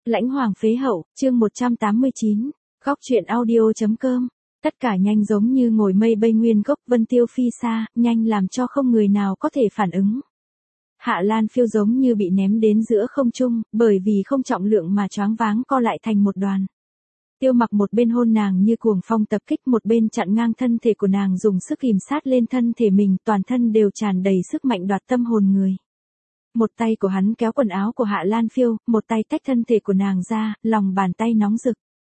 Lãnh Hoàng phế hậu, chương 189, góc truyện audio.com. Tất cả nhanh giống như ngồi mây bay nguyên gốc, vân tiêu phi xa, nhanh làm cho không người nào có thể phản ứng. Hạ Lan Phiêu giống như bị ném đến giữa không trung, bởi vì không trọng lượng mà choáng váng co lại thành một đoàn. Tiêu Mặc một bên hôn nàng như cuồng phong tập kích, một bên chặn ngang thân thể của nàng, dùng sức kìm sát lên thân thể mình, toàn thân đều tràn đầy sức mạnh đoạt tâm hồn người. Một tay của hắn kéo quần áo của Hạ Lan Phiêu, một tay tách thân thể của nàng ra, lòng bàn tay nóng rực.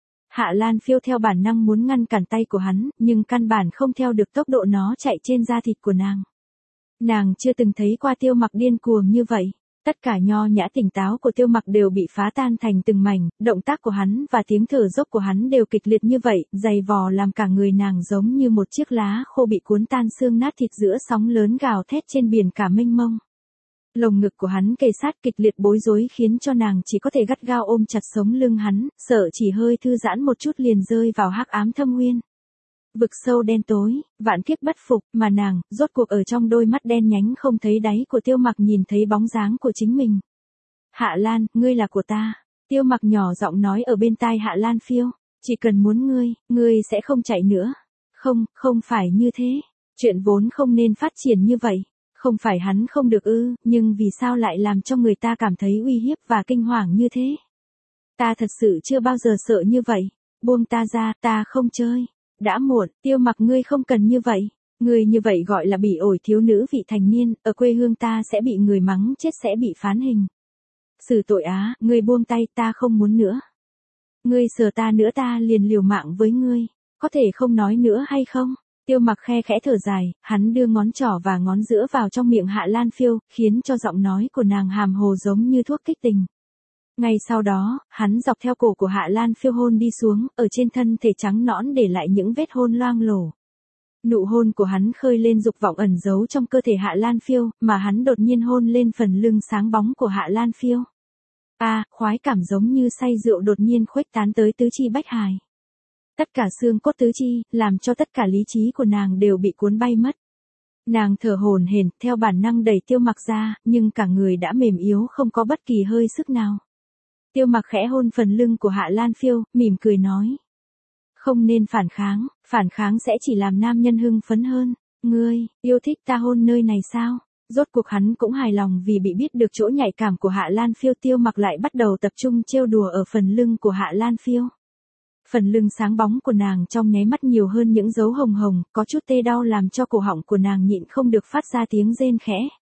Hạ Lan Phiêu theo bản năng muốn ngăn cản tay của hắn, nhưng căn bản không theo được tốc độ nó chạy trên da thịt của nàng. Nàng chưa từng thấy qua Tiêu Mặc điên cuồng như vậy. Tất cả nho nhã tỉnh táo của Tiêu Mặc đều bị phá tan thành từng mảnh, động tác của hắn và tiếng thở dốc của hắn đều kịch liệt như vậy, dày vò làm cả người nàng giống như một chiếc lá khô bị cuốn tan xương nát thịt giữa sóng lớn gào thét trên biển cả mênh mông. Lồng ngực của hắn kề sát kịch liệt bối rối khiến cho nàng chỉ có thể gắt gao ôm chặt sống lưng hắn, sợ chỉ hơi thư giãn một chút liền rơi vào hắc ám thâm nguyên. Vực sâu đen tối, vạn kiếp bất phục, mà nàng, rốt cuộc ở trong đôi mắt đen nhánh không thấy đáy của Tiêu Mặc nhìn thấy bóng dáng của chính mình. Hạ Lan, ngươi là của ta. Tiêu Mặc nhỏ giọng nói ở bên tai Hạ Lan Phiêu, chỉ cần muốn ngươi sẽ không chạy nữa. Không phải như thế. Chuyện vốn không nên phát triển như vậy. Không phải hắn không được ư, nhưng vì sao lại làm cho người ta cảm thấy uy hiếp và kinh hoàng như thế? Ta thật sự chưa bao giờ sợ như vậy. Buông ta ra, ta không chơi. Đã muộn, Tiêu Mặc, ngươi không cần như vậy. Ngươi như vậy gọi là bỉ ổi thiếu nữ vị thành niên, ở quê hương ta sẽ bị người mắng chết, sẽ bị phán hình. Xử tội á, ngươi buông tay, ta không muốn nữa. Ngươi sờ ta nữa ta liền liều mạng với ngươi. Có thể không nói nữa hay không? Tiêu Mặc khe khẽ thở dài, hắn đưa ngón trỏ và ngón giữa vào trong miệng Hạ Lan Phiêu, khiến cho giọng nói của nàng hàm hồ giống như thuốc kích tình. Ngay sau đó, hắn dọc theo cổ của Hạ Lan Phiêu hôn đi xuống, ở trên thân thể trắng nõn để lại những vết hôn loang lổ. Nụ hôn của hắn khơi lên dục vọng ẩn giấu trong cơ thể Hạ Lan Phiêu, mà hắn đột nhiên hôn lên phần lưng sáng bóng của Hạ Lan Phiêu. Khoái cảm giống như say rượu đột nhiên khuếch tán tới tứ chi bách hài. Tất cả xương cốt tứ chi, làm cho tất cả lý trí của nàng đều bị cuốn bay mất. Nàng thở hổn hển, theo bản năng đẩy Tiêu Mặc ra, nhưng cả người đã mềm yếu không có bất kỳ hơi sức nào. Tiêu Mặc khẽ hôn phần lưng của Hạ Lan Phiêu, mỉm cười nói. Không nên phản kháng sẽ chỉ làm nam nhân hưng phấn hơn. Ngươi, yêu thích ta hôn nơi này sao? Rốt cuộc hắn cũng hài lòng vì bị biết được chỗ nhạy cảm của Hạ Lan Phiêu. Tiêu Mặc lại bắt đầu tập trung trêu đùa ở phần lưng của Hạ Lan Phiêu. Phần lưng sáng bóng của nàng trong nháy mắt nhiều hơn những dấu hồng hồng, có chút tê đau làm cho cổ họng của nàng nhịn không được phát ra tiếng rên khẽ.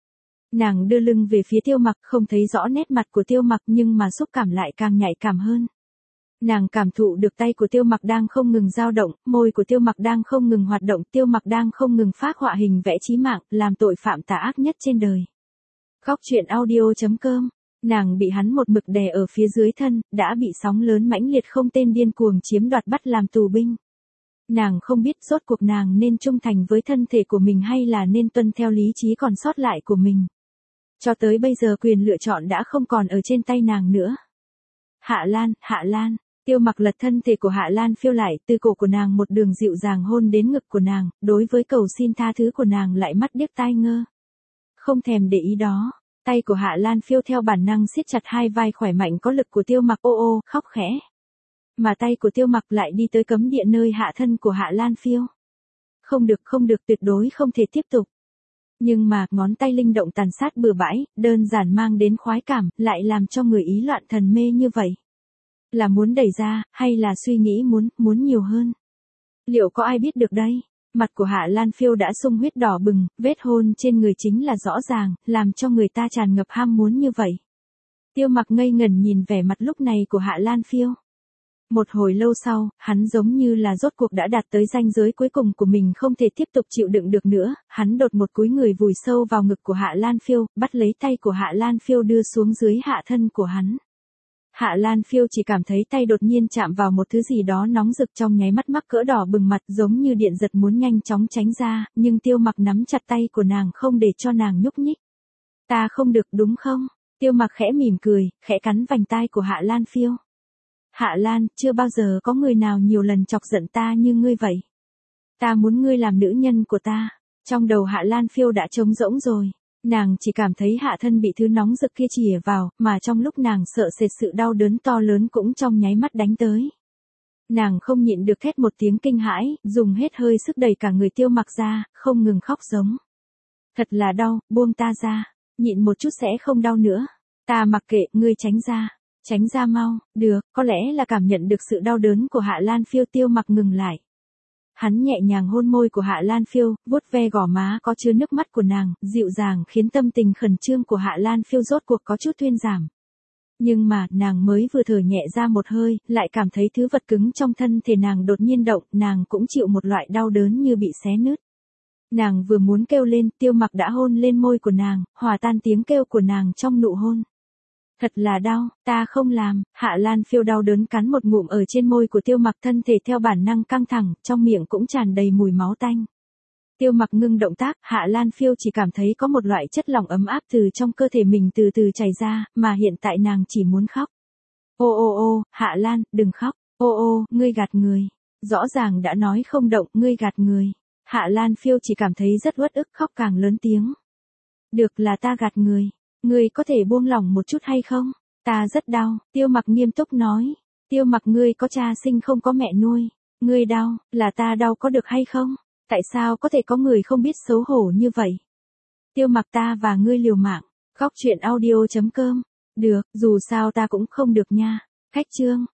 Nàng đưa lưng về phía Tiêu Mặc, không thấy rõ nét mặt của Tiêu Mặc nhưng mà xúc cảm lại càng nhạy cảm hơn. Nàng cảm thụ được tay của Tiêu Mặc đang không ngừng dao động, môi của Tiêu Mặc đang không ngừng hoạt động, Tiêu Mặc đang không ngừng phác họa hình vẽ chí mạng, làm tội phạm tà ác nhất trên đời. Góc truyện audio.com. Nàng bị hắn một mực đè ở phía dưới thân, đã bị sóng lớn mãnh liệt không tên điên cuồng chiếm đoạt bắt làm tù binh. Nàng không biết rốt cuộc nàng nên trung thành với thân thể của mình hay là nên tuân theo lý trí còn sót lại của mình. Cho tới bây giờ quyền lựa chọn đã không còn ở trên tay nàng nữa. Hạ Lan, Tiêu Mặc lật thân thể của Hạ Lan Phiêu lại, từ cổ của nàng một đường dịu dàng hôn đến ngực của nàng, đối với cầu xin tha thứ của nàng lại mắt điếc tai ngơ. Không thèm để ý đó. Tay của Hạ Lan Phiêu theo bản năng siết chặt hai vai khỏe mạnh có lực của Tiêu Mặc, khóc khẽ. Mà tay của Tiêu Mặc lại đi tới cấm địa nơi hạ thân của Hạ Lan Phiêu. Không được, tuyệt đối không thể tiếp tục. Nhưng mà, ngón tay linh động tàn sát bừa bãi, đơn giản mang đến khoái cảm, lại làm cho người ý loạn thần mê như vậy. Là muốn đẩy ra, hay là suy nghĩ muốn nhiều hơn? Liệu có ai biết được đây? Mặt của Hạ Lan Phiêu đã sung huyết đỏ bừng, vết hôn trên người chính là rõ ràng, làm cho người ta tràn ngập ham muốn như vậy. Tiêu Mặc ngây ngẩn nhìn vẻ mặt lúc này của Hạ Lan Phiêu. Một hồi lâu sau, hắn giống như là rốt cuộc đã đạt tới ranh giới cuối cùng của mình, không thể tiếp tục chịu đựng được nữa, hắn đột một cúi người vùi sâu vào ngực của Hạ Lan Phiêu, bắt lấy tay của Hạ Lan Phiêu đưa xuống dưới hạ thân của hắn. Hạ Lan Phiêu chỉ cảm thấy tay đột nhiên chạm vào một thứ gì đó nóng rực, trong nháy mắt mắc cỡ đỏ bừng mặt giống như điện giật muốn nhanh chóng tránh ra, nhưng Tiêu Mặc nắm chặt tay của nàng không để cho nàng nhúc nhích. Ta không được đúng không? Tiêu Mặc khẽ mỉm cười, khẽ cắn vành tai của Hạ Lan Phiêu. Hạ Lan, chưa bao giờ có người nào nhiều lần chọc giận ta như ngươi vậy. Ta muốn ngươi làm nữ nhân của ta. Trong đầu Hạ Lan Phiêu đã trống rỗng rồi. Nàng chỉ cảm thấy hạ thân bị thứ nóng rực kia chìa vào, mà trong lúc nàng sợ sệt sự đau đớn to lớn cũng trong nháy mắt đánh tới. Nàng không nhịn được thét một tiếng kinh hãi, dùng hết hơi sức đẩy cả người Tiêu Mặc ra, không ngừng khóc giống. Thật là đau, buông ta ra, nhịn một chút sẽ không đau nữa. Ta mặc kệ, ngươi tránh ra mau, được, có lẽ là cảm nhận được sự đau đớn của Hạ Lan Phiêu. Tiêu Mặc ngừng lại. Hắn nhẹ nhàng hôn môi của Hạ Lan Phiêu, vuốt ve gò má có chứa nước mắt của nàng, dịu dàng khiến tâm tình khẩn trương của Hạ Lan Phiêu rốt cuộc có chút thuyên giảm. Nhưng mà, nàng mới vừa thở nhẹ ra một hơi, lại cảm thấy thứ vật cứng trong thân thể nàng đột nhiên động, nàng cũng chịu một loại đau đớn như bị xé nứt. Nàng vừa muốn kêu lên, Tiêu Mặc đã hôn lên môi của nàng, hòa tan tiếng kêu của nàng trong nụ hôn. Thật là đau, ta không làm. Hạ Lan Phiêu đau đớn cắn một ngụm ở trên môi của Tiêu Mặc, thân thể theo bản năng căng thẳng, trong miệng cũng tràn đầy mùi máu tanh. Tiêu Mặc ngưng động tác, Hạ Lan Phiêu chỉ cảm thấy có một loại chất lỏng ấm áp từ trong cơ thể mình từ từ chảy ra, mà hiện tại nàng chỉ muốn khóc. Ô ô ô, Hạ Lan, đừng khóc. Ô ô, ngươi gạt người. Rõ ràng đã nói không động, ngươi gạt người. Hạ Lan Phiêu chỉ cảm thấy rất uất ức, khóc càng lớn tiếng. Được, là ta gạt người. Ngươi có thể buông lỏng một chút hay không? Ta rất đau, Tiêu Mặc nghiêm túc nói. Tiêu Mặc, ngươi có cha sinh không có mẹ nuôi. Ngươi đau, là ta đau có được hay không? Tại sao có thể có người không biết xấu hổ như vậy? Tiêu Mặc, ta và ngươi liều mạng. Khóc chuyện audio.com. Được, dù sao ta cũng không được nha. Khách chương.